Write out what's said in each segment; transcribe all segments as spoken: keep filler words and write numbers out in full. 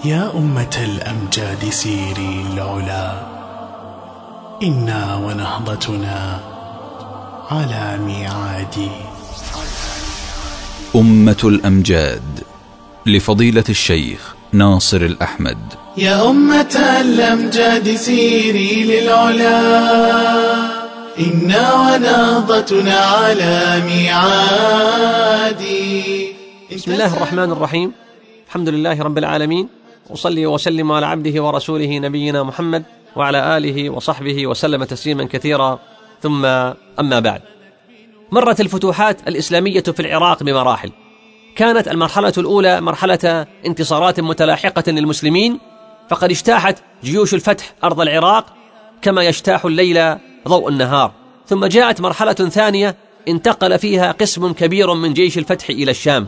يا أمة الأمجاد سيري العلا، إنا ونهضتنا على ميعاد. أمة الأمجاد لفضيلة الشيخ ناصر الأحمد. يا أمة الأمجاد سيري للعلا، إنا ونهضتنا على ميعاد. بسم الله الرحمن الرحيم، الحمد لله رب العالمين، وصلي وسلم على عبده ورسوله نبينا محمد وعلى آله وصحبه وسلم تسليما كثيرا، ثم أما بعد. مرت الفتوحات الإسلامية في العراق بمراحل. كانت المرحلة الأولى مرحلة انتصارات متلاحقة للمسلمين، فقد اجتاحت جيوش الفتح أرض العراق كما يجتاح الليل ضوء النهار. ثم جاءت مرحلة ثانية انتقل فيها قسم كبير من جيش الفتح إلى الشام،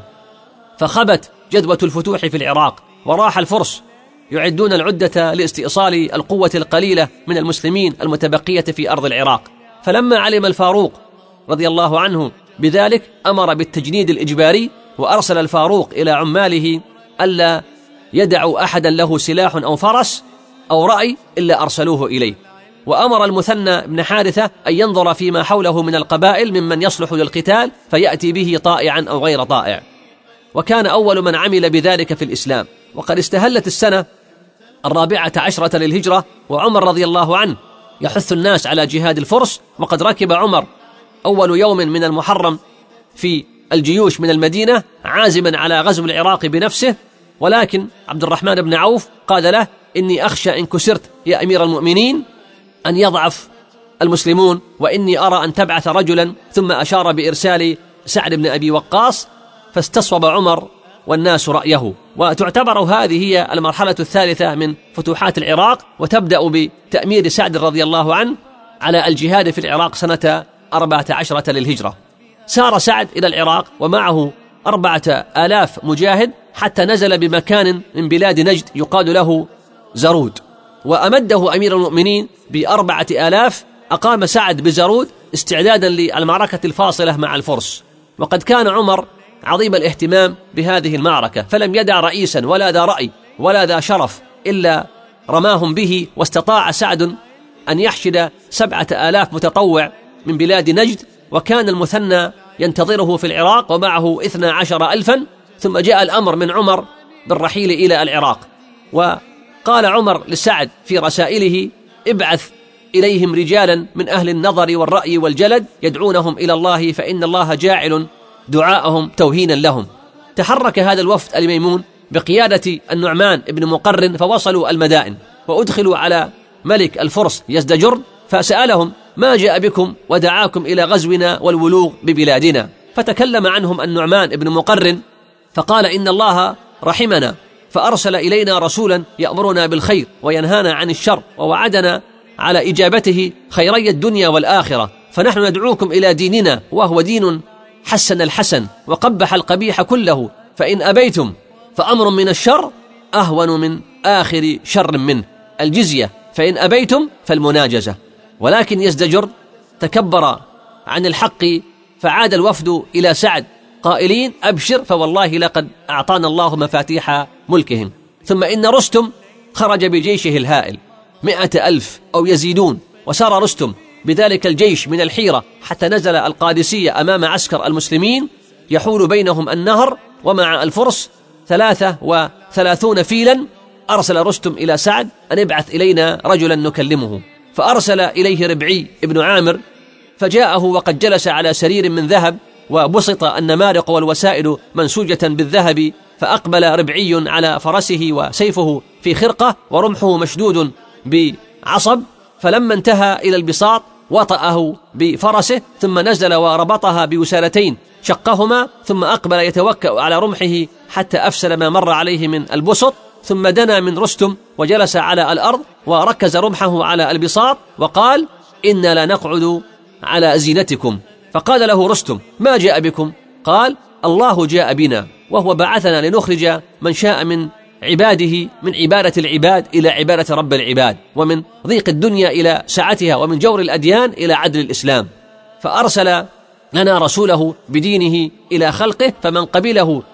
فخبت جدوى الفتوح في العراق، وراح الفرس يعدون العدة لاستئصال القوة القليلة من المسلمين المتبقية في أرض العراق. فلما علم الفاروق رضي الله عنه بذلك أمر بالتجنيد الإجباري، وأرسل الفاروق إلى عماله ألا يدعوا أحدا له سلاح أو فرس أو رأي إلا أرسلوه إليه. وأمر المثنى بن حارثة أن ينظر فيما حوله من القبائل ممن يصلح للقتال فيأتي به طائعا أو غير طائع، وكان أول من عمل بذلك في الإسلام. وقد استهلت السنة الرابعة عشرة للهجرة، وعمر رضي الله عنه يحث الناس على جهاد الفرس. وقد ركب عمر أول يوم من المحرم في الجيوش من المدينة عازما على غزو العراق بنفسه، ولكن عبد الرحمن بن عوف قال له: إني أخشى إن كسرت يا أمير المؤمنين أن يضعف المسلمون، وإني أرى أن تبعث رجلا. ثم أشار بإرسال سعد بن أبي وقاص، فاستصوب عمر والناس رأيه. وتعتبر هذه هي المرحلة الثالثة من فتوحات العراق، وتبدأ بتأمير سعد رضي الله عنه على الجهاد في العراق سنة أربعة عشرة للهجرة. سار سعد إلى العراق ومعه أربعة آلاف مجاهد حتى نزل بمكان من بلاد نجد يقال له زرود، وأمده أمير المؤمنين بأربعة آلاف. أقام سعد بزرود استعدادا للمعركة الفاصلة مع الفرس. وقد كان عمر عظيم الاهتمام بهذه المعركة، فلم يدع رئيسا ولا ذا رأي ولا ذا شرف إلا رماهم به. واستطاع سعد أن يحشد سبعة آلاف متطوع من بلاد نجد، وكان المثنى ينتظره في العراق ومعه اثنا عشر ألفا. ثم جاء الأمر من عمر بالرحيل إلى العراق، وقال عمر لسعد في رسائله: ابعث إليهم رجالا من أهل النظر والرأي والجلد يدعونهم إلى الله، فإن الله جاعل دعاءهم توهينا لهم. تحرك هذا الوفد الميمون بقيادة النعمان بن مقرن، فوصلوا المدائن وأدخلوا على ملك الفرس يزدجر، فسألهم: ما جاء بكم ودعاكم إلى غزونا والولوغ ببلادنا؟ فتكلم عنهم النعمان بن مقرن فقال: إن الله رحمنا فأرسل إلينا رسولا يأمرنا بالخير وينهانا عن الشر، ووعدنا على إجابته خيري الدنيا والآخرة، فنحن ندعوكم إلى ديننا، وهو دين حسن الحسن وقبح القبيح كله، فإن أبيتم فأمر من الشر أهون من آخر شر منه، الجزية، فإن أبيتم فالمناجزة. ولكن يزدجر تكبر عن الحق، فعاد الوفد إلى سعد قائلين: أبشر، فوالله لقد أعطانا الله مفاتيح ملكهم. ثم إن رستم خرج بجيشه الهائل مئة ألف أو يزيدون، وسار رستم بذلك الجيش من الحيرة حتى نزل القادسية أمام عسكر المسلمين يحول بينهم النهر ومع الفرس ثلاثة وثلاثون فيلا. أرسل رستم إلى سعد أن ابعث إلينا رجلا نكلمه، فأرسل إليه ربعي ابن عامر، فجاءه وقد جلس على سرير من ذهب، وبسط النمارق والوسائل منسوجة بالذهب. فأقبل ربعي على فرسه وسيفه في خرقة ورمحه مشدود بعصب، فلما انتهى إلى البساط وطأه بفرسه، ثم نزل وربطها بوسالتين شقهما، ثم أقبل يتوكأ على رمحه حتى أفسل ما مر عليه من البسط. ثم دنا من رستم وجلس على الأرض وركز رمحه على البساط وقال: إنا لا نقعد على زينتكم. فقال له رستم: ما جاء بكم؟ قال: الله جاء بنا، وهو بعثنا لنخرج من شاء من عباده من عبادة العباد إلى عبادة رب العباد، ومن ضيق الدنيا إلى سعتها، ومن جور الأديان إلى عدل الإسلام. فأرسل لنا رسوله بدينه إلى خلقه، فمن قبله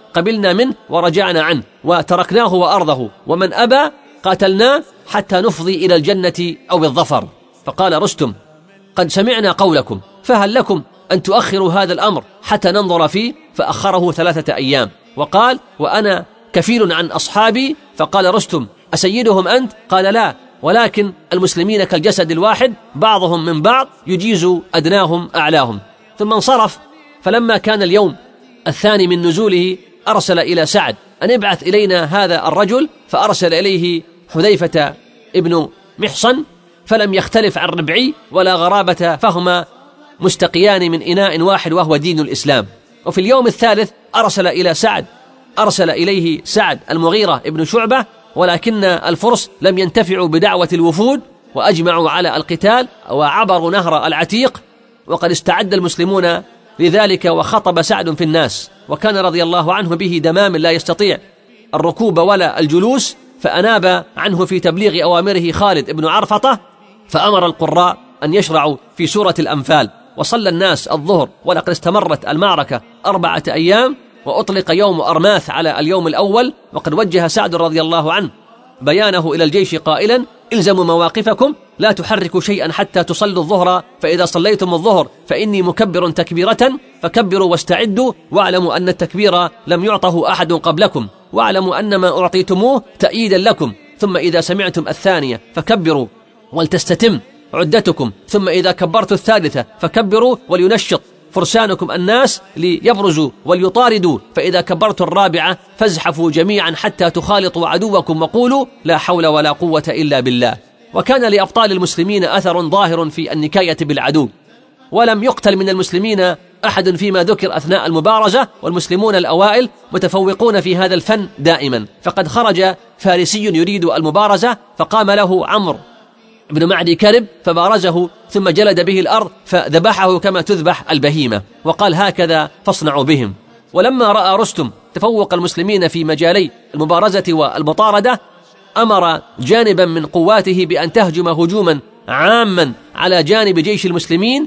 قبلنا منه ورجعنا عنه وتركناه وأرضه، ومن أبى قاتلناه حتى نفضي إلى الجنة أو الظفر. فقال رستم: قد سمعنا قولكم، فهل لكم أن تؤخروا هذا الأمر حتى ننظر فيه؟ فأخره ثلاثة أيام، وقال: وأنا كفيل عن أصحابي. فقال رستم: أسيدهم أنت؟ قال: لا، ولكن المسلمين كالجسد الواحد، بعضهم من بعض، يجيز أدناهم أعلاهم. ثم انصرف. فلما كان اليوم الثاني من نزوله أرسل إلى سعد أن ابعث إلينا هذا الرجل، فأرسل إليه حذيفة ابن محصن، فلم يختلف عن ربعي ولا غرابة، فهما مستقيان من إناء واحد وهو دين الإسلام. وفي اليوم الثالث أرسل إلى سعد أرسل إليه سعد المغيرة ابن شعبة، ولكن الفرس لم ينتفعوا بدعوة الوفود وأجمعوا على القتال وعبروا نهر العتيق، وقد استعد المسلمون لذلك. وخطب سعد في الناس، وكان رضي الله عنه به دمام لا يستطيع الركوب ولا الجلوس، فأناب عنه في تبليغ أوامره خالد بن عرفطة، فأمر القراء أن يشرعوا في سورة الأنفال. وصلى الناس الظهر، ولقد استمرت المعركة أربعة أيام، وأطلق يوم أرماث على اليوم الأول. وقد وجه سعد رضي الله عنه بيانه إلى الجيش قائلا: إلزموا مواقفكم، لا تحركوا شيئا حتى تصلوا الظهر، فإذا صليتم الظهر فإني مكبر تكبيرة، فكبروا واستعدوا، واعلموا أن التكبير لم يعطه أحد قبلكم، واعلموا أن ما أعطيتموه تأييدا لكم، ثم إذا سمعتم الثانية فكبروا ولتستتم عدتكم، ثم إذا كبرت الثالثة فكبروا ولينشط فرسانكم الناس ليبرزوا وليطاردوا، فإذا كبرت الرابعة فازحفوا جميعا حتى تخالطوا عدوكم وقولوا لا حول ولا قوة إلا بالله. وكان لأبطال المسلمين أثر ظاهر في النكاية بالعدو، ولم يقتل من المسلمين أحد فيما ذكر أثناء المبارزة، والمسلمون الأوائل متفوقون في هذا الفن دائما. فقد خرج فارسي يريد المبارزة، فقام له عمرو ابن معدي كرب فبارزه، ثم جلد به الأرض فذبحه كما تذبح البهيمة، وقال: هكذا فاصنعوا بهم. ولما رأى رستم تفوق المسلمين في مجالي المبارزة والمطاردة، أمر جانبا من قواته بأن تهجم هجوما عاما على جانب جيش المسلمين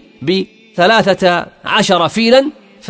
بثلاثة عشر فيلا،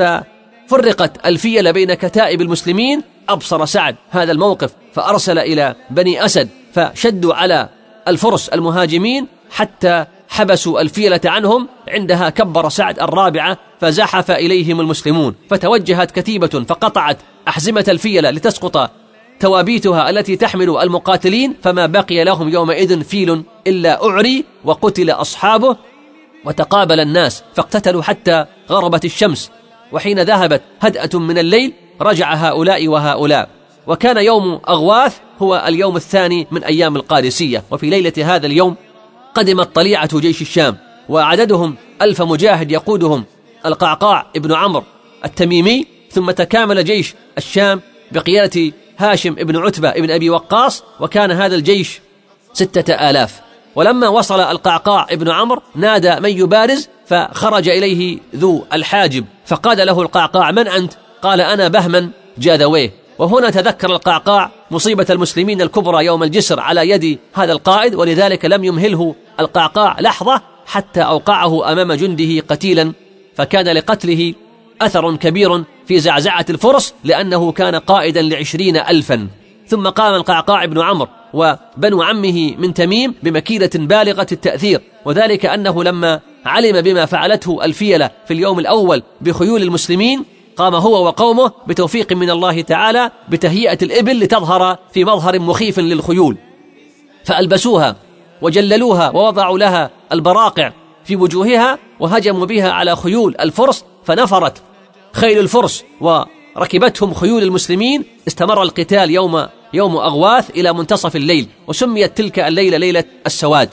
ففرقت الفيل بين كتائب المسلمين. أبصر سعد هذا الموقف فأرسل إلى بني أسد، فشدوا على الفرس المهاجمين حتى حبسوا الفيلة عنهم. عندها كبر سعد الرابعة فزحف إليهم المسلمون، فتوجهت كتيبة فقطعت أحزمة الفيلة لتسقط توابيتها التي تحمل المقاتلين، فما بقي لهم يومئذ فيل إلا أعري، وقتل أصحابه. وتقابل الناس فاقتتلوا حتى غربت الشمس، وحين ذهبت هدأة من الليل رجع هؤلاء وهؤلاء. وكان يوم أغواث هو اليوم الثاني من أيام القادسية. وفي ليلة هذا اليوم قدمت طليعة جيش الشام، وعددهم ألف مجاهد يقودهم القعقاع ابن عمرو التميمي. ثم تكامل جيش الشام بقيادة هاشم ابن عتبة ابن أبي وقاص، وكان هذا الجيش ستة آلاف. ولما وصل القعقاع ابن عمرو نادى من يبارز، فخرج إليه ذو الحاجب، فقال له القعقاع: من أنت؟ قال: أنا بهمن جاذويه. وهنا تذكر القعقاع مصيبة المسلمين الكبرى يوم الجسر على يد هذا القائد، ولذلك لم يمهله القعقاع لحظة حتى أوقعه أمام جنده قتيلا، فكان لقتله أثر كبير في زعزعة الفرس، لأنه كان قائدا لعشرين ألفا. ثم قام القعقاع بن عمرو وبنو عمه من تميم بمكيدة بالغة التأثير، وذلك أنه لما علم بما فعلته الفيلة في اليوم الأول بخيول المسلمين، قام هو وقومه بتوفيق من الله تعالى بتهيئة الإبل لتظهر في مظهر مخيف للخيول، فألبسوها وجللوها ووضعوا لها البراقع في وجوهها، وهجموا بها على خيول الفرس، فنفرت خيل الفرس وركبتهم خيول المسلمين. استمر القتال يوم يوم أغواث إلى منتصف الليل، وسميت تلك الليلة ليلة السواد.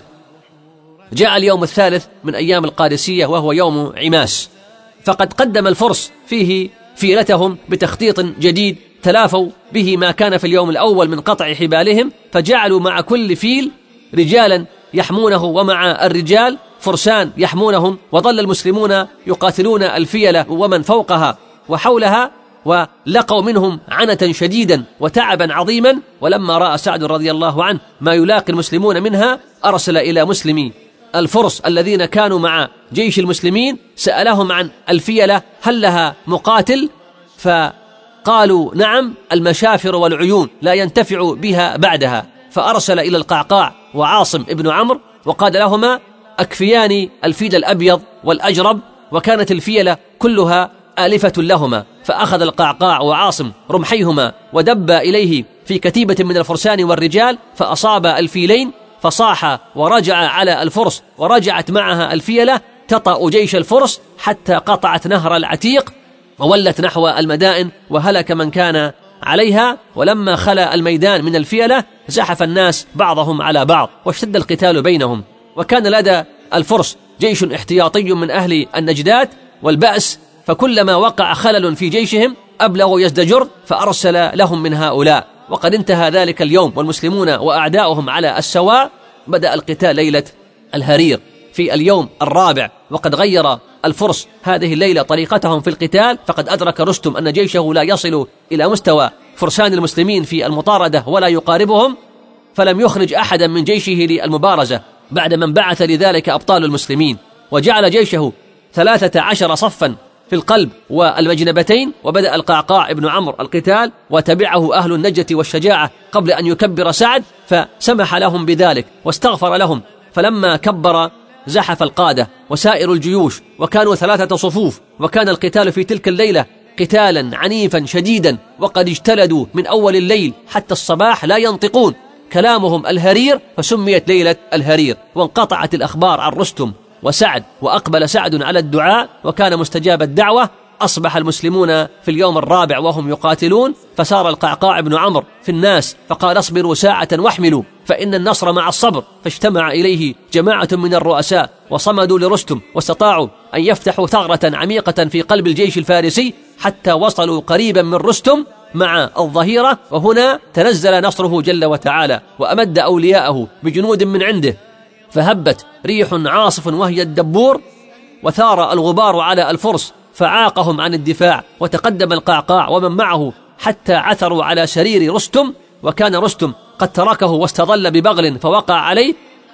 جاء اليوم الثالث من أيام القادسية وهو يوم عماس، فقد قدم الفرس فيه فيلتهم بتخطيط جديد تلافوا به ما كان في اليوم الأول من قطع حبالهم، فجعلوا مع كل فيل رجالا يحمونه، ومع الرجال فرسان يحمونهم، وظل المسلمون يقاتلون الفيلة ومن فوقها وحولها، ولقوا منهم عنة شديدا وتعبا عظيما. ولما رأى سعد رضي الله عنه ما يلاقي المسلمون منها، أرسل إلى مسلمي الفرس الذين كانوا مع جيش المسلمين، سألهم عن الفيلة هل لها مقاتل، فقال قالوا نعم، المشافر والعيون لا ينتفع بها بعدها. فأرسل إلى القعقاع وعاصم ابن عمرو وقال لهما أكفياني الفيل الأبيض والأجرب، وكانت الفيلة كلها آلفة لهما. فأخذ القعقاع وعاصم رمحيهما ودب إليه في كتيبة من الفرسان والرجال، فأصاب الفيلين فصاح ورجع على الفرس، ورجعت معها الفيلة تطأ جيش الفرس حتى قطعت نهر العتيق وولت نحو المدائن، وهلك من كان عليها. ولما خلا الميدان من الفيلة زحف الناس بعضهم على بعض واشتد القتال بينهم. وكان لدى الفرس جيش احتياطي من أهل النجدات والبأس، فكلما وقع خلل في جيشهم أبلغوا يزدجر فأرسل لهم من هؤلاء. وقد انتهى ذلك اليوم والمسلمون وأعداؤهم على السواء. بدأ القتال ليلة الهرير في اليوم الرابع، وقد غير الفرس هذه الليلة طريقتهم في القتال، فقد أدرك رستم أن جيشه لا يصل إلى مستوى فرسان المسلمين في المطاردة ولا يقاربهم، فلم يخرج أحدا من جيشه للمبارزة بعد من بعث لذلك أبطال المسلمين، وجعل جيشه ثلاثة عشر صفا في القلب والمجنبتين. وبدأ القعقاع ابن عمرو القتال، وتبعه أهل النجة والشجاعة قبل أن يكبر سعد، فسمح لهم بذلك واستغفر لهم. فلما كبر زحف القادة وسائر الجيوش، وكانوا ثلاثة صفوف، وكان القتال في تلك الليلة قتالا عنيفا شديدا، وقد اجتلدوا من أول الليل حتى الصباح لا ينطقون، كلامهم الهرير، فسميت ليلة الهرير. وانقطعت الأخبار عن رستم وسعد، وأقبل سعد على الدعاء وكان مستجاب الدعوة. أصبح المسلمون في اليوم الرابع وهم يقاتلون، فسار القعقاع بن عمرو في الناس فقال اصبروا ساعة واحملوا فإن النصر مع الصبر. فاجتمع إليه جماعة من الرؤساء وصمدوا لرستم، واستطاعوا أن يفتحوا ثغرة عميقة في قلب الجيش الفارسي حتى وصلوا قريبا من رستم مع الظهيرة. وهنا تنزل نصره جل وتعالى وأمد أولياءه بجنود من عنده، فهبت ريح عاصف وهي الدبور، وثار الغبار على الفرس فعاقهم عن الدفاع. وتقدم القعقاع ومن معه حتى عثروا على سرير رستم، وكان رستم قد تركه واستظل ببغل فوقع عليه،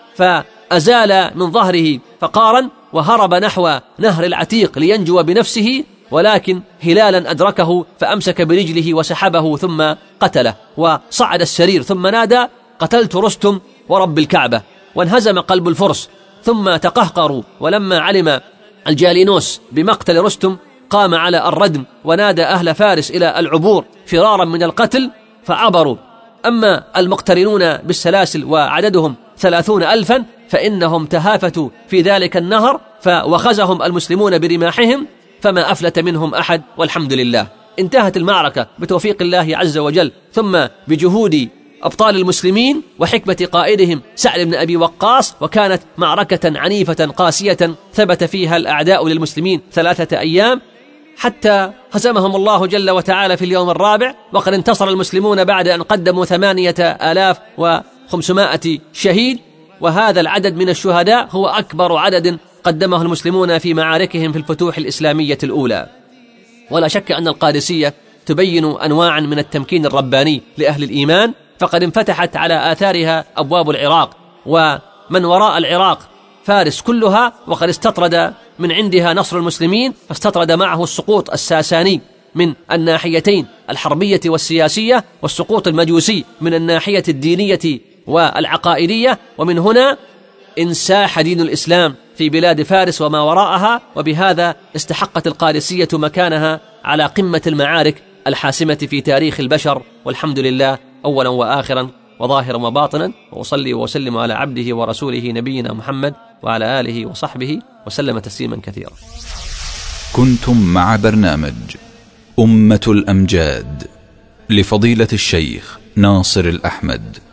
فأزال من ظهره فقارا وهرب نحو نهر العتيق لينجو بنفسه، ولكن هلالا أدركه فأمسك برجله وسحبه ثم قتله. وصعد السرير ثم نادى قتلت رستم ورب الكعبة، وانهزم قلب الفرس ثم تقهقروا. ولما علم الجالينوس بمقتل رستم قام على الردم ونادى أهل فارس إلى العبور فرارا من القتل، فعبروا. أما المقترنون بالسلاسل وعددهم ثلاثون ألفا فإنهم تهافتوا في ذلك النهر، فوخزهم المسلمون برماحهم فما أفلت منهم أحد، والحمد لله. انتهت المعركة بتوفيق الله عز وجل، ثم بجهود أبطال المسلمين وحكمة قائدهم سعد بن أبي وقاص. وكانت معركة عنيفة قاسية ثبت فيها الأعداء للمسلمين ثلاثة أيام حتى هزمهم الله جل وتعالى في اليوم الرابع. وقد انتصر المسلمون بعد أن قدموا ثمانية آلاف وخمسمائة شهيد، وهذا العدد من الشهداء هو أكبر عدد قدمه المسلمون في معاركهم في الفتوح الإسلامية الأولى. ولا شك أن القادسية تبين أنواعا من التمكين الرباني لأهل الإيمان، فقد انفتحت على آثارها أبواب العراق، ومن وراء العراق فارس كلها، وقد استطرد من عندها نصر المسلمين، فاستطرد معه السقوط الساساني من الناحيتين الحربية والسياسية، والسقوط المجوسي من الناحية الدينية والعقائدية. ومن هنا انساح دين الإسلام في بلاد فارس وما وراءها، وبهذا استحقت القادسية مكانها على قمة المعارك الحاسمة في تاريخ البشر. والحمد لله أولا وآخرا وظاهرا وباطنا، وأصلي وأسلم على عبده ورسوله نبينا محمد وعلى آله وصحبه وسلم تسليما كثيرا. كنتم مع برنامج أمة الأمجاد لفضيلة الشيخ ناصر الأحمد.